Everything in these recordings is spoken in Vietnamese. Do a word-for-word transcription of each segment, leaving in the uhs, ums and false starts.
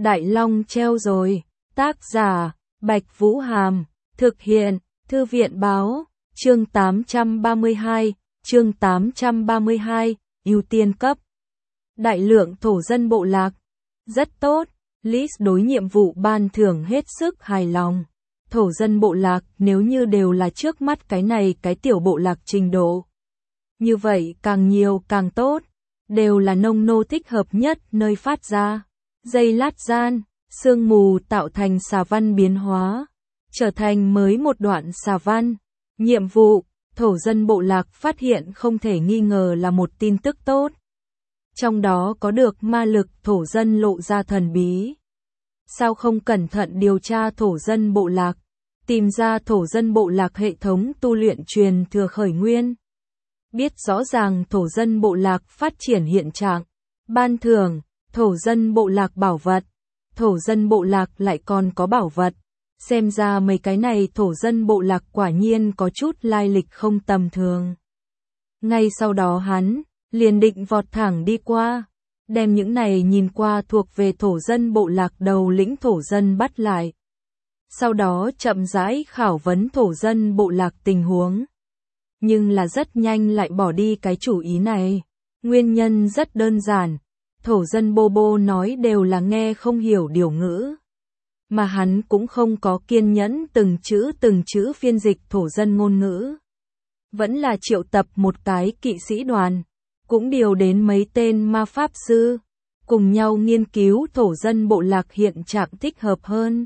Đại Long treo rồi. Tác giả, Bạch Vũ Hàm. Thực hiện, Thư viện Báo. Chương tám trăm ba mươi hai. Chương tám trăm ba mươi hai. Ưu tiên cấp. Đại lượng thổ dân bộ lạc. Rất tốt. Liz đối nhiệm vụ ban thưởng hết sức hài lòng. Thổ dân bộ lạc nếu như đều là trước mắt cái này cái tiểu bộ lạc trình độ. Như vậy càng nhiều càng tốt. Đều là nông nô thích hợp nhất nơi phát ra. Giây lát gian, sương mù tạo thành xà văn biến hóa. Trở thành mới một đoạn xà văn. Nhiệm vụ, thổ dân bộ lạc phát hiện không thể nghi ngờ là một tin tức tốt. Trong đó có được ma lực thổ dân lộ ra thần bí. Sao không cẩn thận điều tra thổ dân bộ lạc, tìm ra thổ dân bộ lạc hệ thống tu luyện truyền thừa khởi nguyên. Biết rõ ràng thổ dân bộ lạc phát triển hiện trạng, ban thưởng, thổ dân bộ lạc bảo vật. Thổ dân bộ lạc lại còn có bảo vật. Xem ra mấy cái này thổ dân bộ lạc quả nhiên có chút lai lịch không tầm thường. Ngay sau đó hắn liền định vọt thẳng đi qua, đem những này nhìn qua thuộc về thổ dân bộ lạc đầu lĩnh thổ dân bắt lại. Sau đó chậm rãi khảo vấn thổ dân bộ lạc tình huống. Nhưng là rất nhanh lại bỏ đi cái chủ ý này. Nguyên nhân rất đơn giản, thổ dân bô bô nói đều là nghe không hiểu điều ngữ. Mà hắn cũng không có kiên nhẫn từng chữ từng chữ phiên dịch thổ dân ngôn ngữ. Vẫn là triệu tập một cái kỵ sĩ đoàn, cũng điều đến mấy tên ma pháp sư, cùng nhau nghiên cứu thổ dân bộ lạc hiện trạng thích hợp hơn.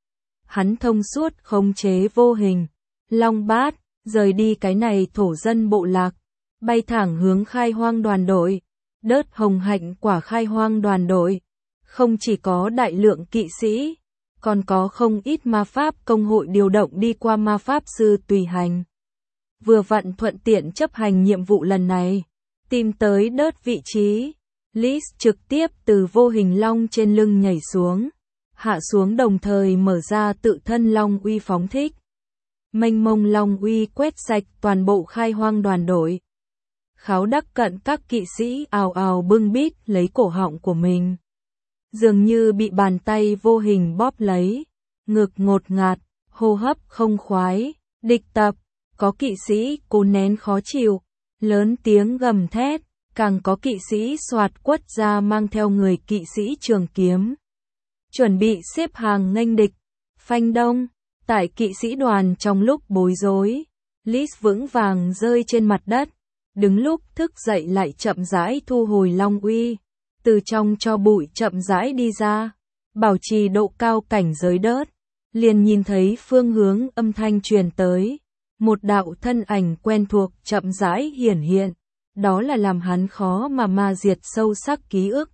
Hắn thông suốt khống chế vô hình, long bát, rời đi cái này thổ dân bộ lạc, bay thẳng hướng khai hoang đoàn đội, đớt hồng hạnh quả khai hoang đoàn đội. Không chỉ có đại lượng kỵ sĩ, còn có không ít ma pháp công hội điều động đi qua ma pháp sư tùy hành. Vừa vặn thuận tiện chấp hành nhiệm vụ lần này, tìm tới đớt vị trí. Liz trực tiếp từ vô hình long trên lưng nhảy xuống, hạ xuống đồng thời mở ra tự thân long uy phóng thích. Mênh mông long uy quét sạch toàn bộ khai hoang đoàn đội. Kháo đắc cận các kỵ sĩ ào ào bưng bít lấy cổ họng của mình. Dường như bị bàn tay vô hình bóp lấy, ngực ngột ngạt, hô hấp không khoái, địch tập, có kỵ sĩ cố nén khó chịu, lớn tiếng gầm thét, càng có kỵ sĩ soạt quất ra mang theo người kỵ sĩ trường kiếm. Chuẩn bị xếp hàng nghênh địch, phanh đông, tại kỵ sĩ đoàn trong lúc bối rối, Liz vững vàng rơi trên mặt đất, đứng lúc thức dậy lại chậm rãi thu hồi long uy. Từ trong cho bụi chậm rãi đi ra, bảo trì độ cao cảnh giới đớt, liền nhìn thấy phương hướng âm thanh truyền tới, một đạo thân ảnh quen thuộc chậm rãi hiển hiện, đó là làm hắn khó mà ma diệt sâu sắc ký ức.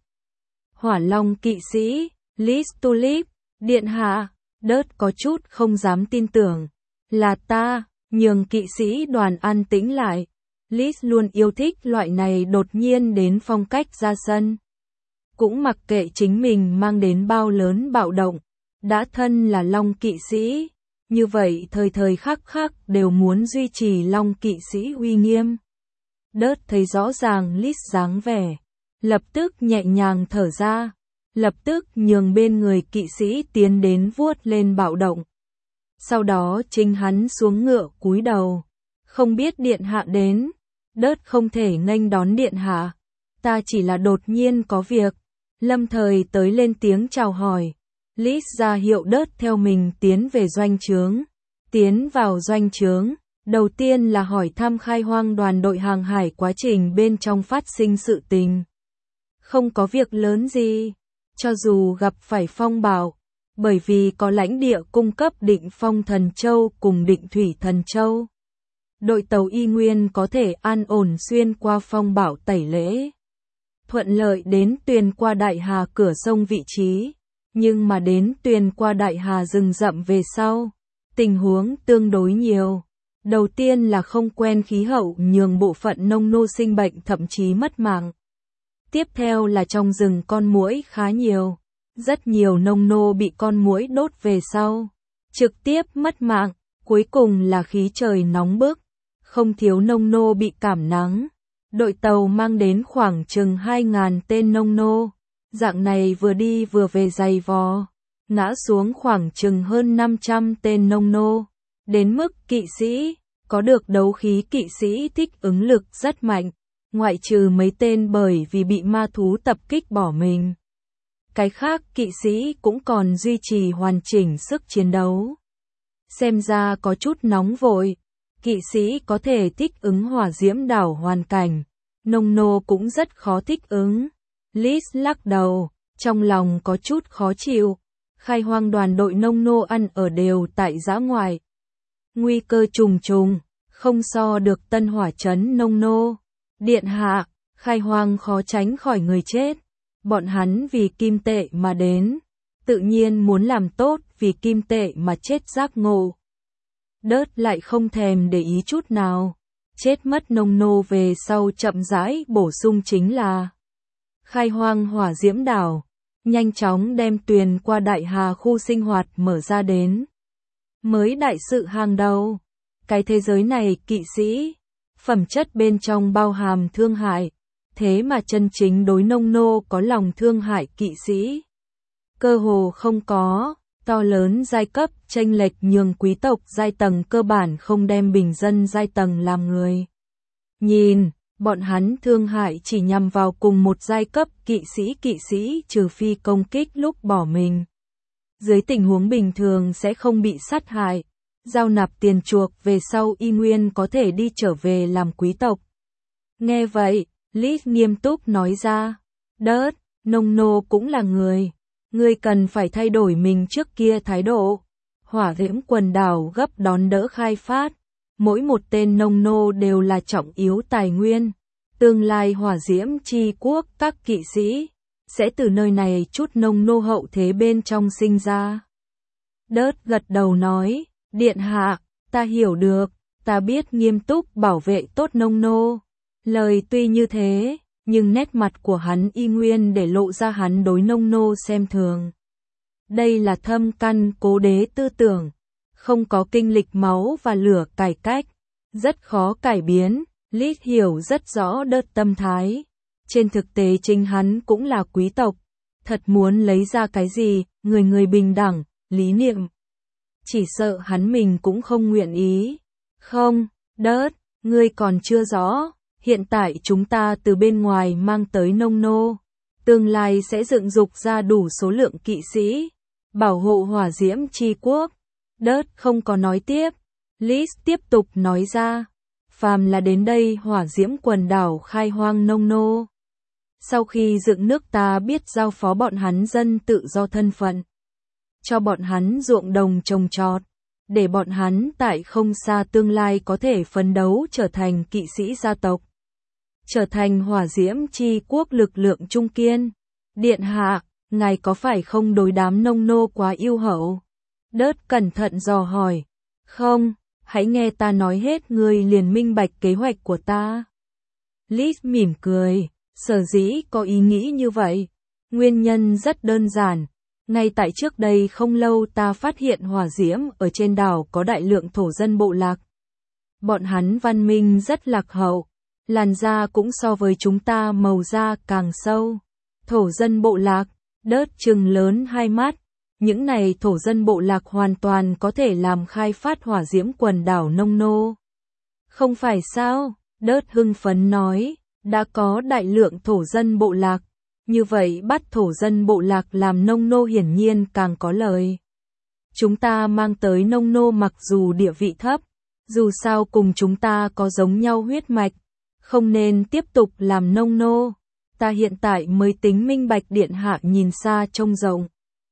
Hỏa Long kỵ sĩ, Liz Tulip, điện hạ, đớt có chút không dám tin tưởng, là ta, nhường kỵ sĩ đoàn an tĩnh lại. Liz luôn yêu thích loại này đột nhiên đến phong cách ra sân. Cũng mặc kệ chính mình mang đến bao lớn bạo động, đã thân là Long kỵ sĩ, như vậy thời thời khắc khắc đều muốn duy trì Long kỵ sĩ uy nghiêm. Đớt thấy rõ ràng Liz dáng vẻ, lập tức nhẹ nhàng thở ra, lập tức nhường bên người kỵ sĩ tiến đến vuốt lên bạo động. Sau đó chính hắn xuống ngựa cúi đầu, không biết điện hạ đến, đớt không thể nghênh đón điện hạ, ta chỉ là đột nhiên có việc. Lâm thời tới lên tiếng chào hỏi. Liz ra hiệu đớt theo mình tiến về doanh trướng. Tiến vào doanh trướng, đầu tiên là hỏi thăm khai hoang đoàn đội hàng hải quá trình bên trong phát sinh sự tình. Không có việc lớn gì, cho dù gặp phải phong bạo, bởi vì có lãnh địa cung cấp định phong thần châu cùng định thủy thần châu. Đội tàu y nguyên có thể an ổn xuyên qua phong bạo tẩy lễ. Thuận lợi đến Tuyền qua Đại Hà cửa sông vị trí, nhưng mà đến Tuyền qua Đại Hà rừng rậm về sau, tình huống tương đối nhiều. Đầu tiên là không quen khí hậu nhường bộ phận nông nô sinh bệnh thậm chí mất mạng. Tiếp theo là trong rừng con muỗi khá nhiều, rất nhiều nông nô bị con muỗi đốt về sau, trực tiếp mất mạng. Cuối cùng là khí trời nóng bức, không thiếu nông nô bị cảm nắng. Đội tàu mang đến khoảng chừng hai nghìn tên nông nô, Dạng này vừa đi vừa về giày vò, ngã xuống khoảng chừng hơn năm trăm tên nông nô, đến mức kỵ sĩ, có được đấu khí kỵ sĩ thích ứng lực rất mạnh, ngoại trừ mấy tên bởi vì bị ma thú tập kích bỏ mình. Cái khác kỵ sĩ cũng còn duy trì hoàn chỉnh sức chiến đấu. Xem ra có chút nóng vội, kỵ sĩ có thể thích ứng hỏa diễm đảo hoàn cảnh, nông nô cũng rất khó thích ứng. Liz lắc đầu, trong lòng có chút khó chịu. Khai hoang đoàn đội nông nô ăn ở đều tại dã ngoại. Nguy cơ trùng trùng, không so được tân hỏa trấn nông nô. Điện hạ, khai hoang khó tránh khỏi người chết. Bọn hắn vì kim tệ mà đến, tự nhiên muốn làm tốt vì kim tệ mà chết giác ngộ. Đớt lại không thèm để ý chút nào. Chết mất nông nô về sau chậm rãi bổ sung chính là khai hoang hỏa diễm đảo, nhanh chóng đem tuyền qua đại hà khu sinh hoạt mở ra đến. Mới đại sự hàng đầu, cái thế giới này kỵ sĩ, phẩm chất bên trong bao hàm thương hại, thế mà chân chính đối nông nô có lòng thương hại kỵ sĩ. Cơ hồ không có, to lớn giai cấp chênh lệch nhường quý tộc giai tầng cơ bản không đem bình dân giai tầng làm người. Nhìn, bọn hắn thương hại chỉ nhằm vào cùng một giai cấp kỵ sĩ kỵ sĩ trừ phi công kích lúc bỏ mình. Dưới tình huống bình thường sẽ không bị sát hại, giao nạp tiền chuộc về sau y nguyên có thể đi trở về làm quý tộc. Nghe vậy, Liz nghiêm túc nói ra, đớt, nông nô cũng là người, ngươi cần phải thay đổi mình trước kia thái độ. Hỏa diễm quần đảo gấp đón đỡ khai phát, mỗi một tên nông nô đều là trọng yếu tài nguyên. Tương lai hỏa diễm chi quốc các kỵ sĩ sẽ từ nơi này chút nông nô hậu thế bên trong sinh ra. Đớt gật đầu nói, điện hạ, ta hiểu được, ta biết nghiêm túc bảo vệ tốt nông nô. Lời tuy như thế, nhưng nét mặt của hắn y nguyên để lộ ra hắn đối nông nô xem thường. Đây là thâm căn cố đế tư tưởng, không có kinh lịch máu và lửa cải cách, rất khó cải biến. Liz hiểu rất rõ đớt tâm thái. Trên thực tế chính hắn cũng là quý tộc, thật muốn lấy ra cái gì, người người bình đẳng, lý niệm. Chỉ sợ hắn mình cũng không nguyện ý. Không, đớt, ngươi còn chưa rõ, hiện tại chúng ta từ bên ngoài mang tới nông nô, tương lai sẽ dựng dục ra đủ số lượng kỵ sĩ, bảo hộ hỏa diễm chi quốc. Đớt không có nói tiếp, Liz tiếp tục nói ra, phàm là đến đây hỏa diễm quần đảo khai hoang nông nô. Sau khi dựng nước ta biết giao phó bọn hắn dân tự do thân phận, cho bọn hắn ruộng đồng trồng trọt, để bọn hắn tại không xa tương lai có thể phấn đấu trở thành kỵ sĩ gia tộc, trở thành hỏa diễm chi quốc lực lượng trung kiên. Điện hạ, ngài có phải không đối đám nông nô quá yêu hậu? Đớt cẩn thận dò hỏi. Không, hãy nghe ta nói hết ngươi liền minh bạch kế hoạch của ta. Liz mỉm cười, sở dĩ có ý nghĩ như vậy. Nguyên nhân rất đơn giản. Ngay tại trước đây không lâu ta phát hiện hỏa diễm ở trên đảo có đại lượng thổ dân bộ lạc. Bọn hắn văn minh rất lạc hậu, làn da cũng so với chúng ta màu da càng sâu. Thổ dân bộ lạc, đớt trừng lớn hai mắt. Những này thổ dân bộ lạc hoàn toàn có thể làm khai phát hỏa diễm quần đảo nông nô. Không phải sao? Đớt hưng phấn nói, đã có đại lượng thổ dân bộ lạc. Như vậy bắt thổ dân bộ lạc làm nông nô hiển nhiên càng có lời. Chúng ta mang tới nông nô mặc dù địa vị thấp, dù sao cùng chúng ta có giống nhau huyết mạch, không nên tiếp tục làm nông nô. Ta hiện tại mới tính minh bạch điện hạ nhìn xa trông rộng.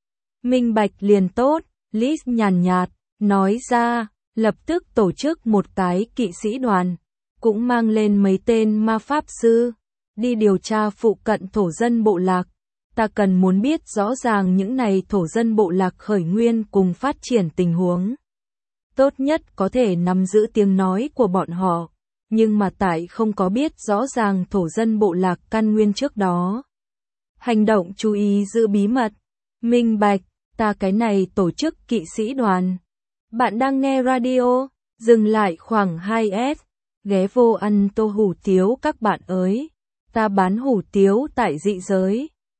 Minh bạch liền tốt, Liz nhàn nhạt, nói ra, lập tức tổ chức một cái kỵ sĩ đoàn, cũng mang lên mấy tên ma pháp sư, đi điều tra phụ cận thổ dân bộ lạc. Ta cần muốn biết rõ ràng những này thổ dân bộ lạc khởi nguyên cùng phát triển tình huống. Tốt nhất có thể nắm giữ tiếng nói của bọn họ, nhưng mà tại không có biết rõ ràng thổ dân bộ lạc căn nguyên trước đó. Hành động chú ý giữ bí mật, minh bạch, ta cái này tổ chức kỵ sĩ đoàn. Bạn đang nghe radio, dừng lại khoảng hai S, ghé vô ăn tô hủ tiếu các bạn ơi. Ta bán hủ tiếu tại dị giới.